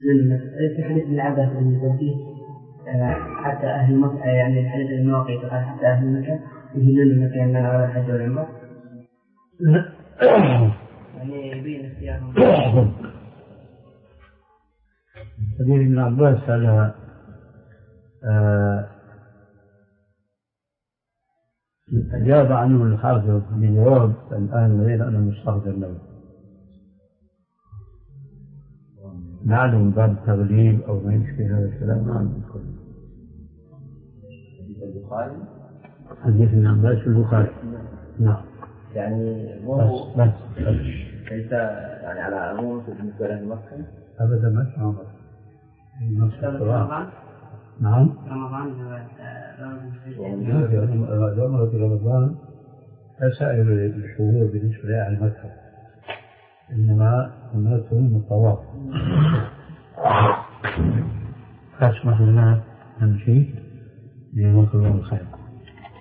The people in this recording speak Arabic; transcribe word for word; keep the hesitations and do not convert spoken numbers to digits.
في حديث العبث اللي فيه حتى أهل مكة، يعني الحديث المواقيت قال حتى أهل مكة يهلون مكة من على الحج والعمرة، يعني يبين اختيارهم. حديث ابن عباس على أجاب عنه الحافظ بجواب الآن غير أنا مستحضر له. نعلم باب التغليب أو ما يشبه هذا الكلام ما عندي كله. حديث البخاري حديث ابن عباس في البخاري. نعم. يعني مو بس بس ليس يعني على عموم بالنسبة له مكة. أبدا ما شاء الله. نعم. رمضان جمرة رمضان كسائر الشهور بالنسبة لأهل المذهب، إنما أمرتهم الطواف. أسمح لنا نمشي لنطلب الخير.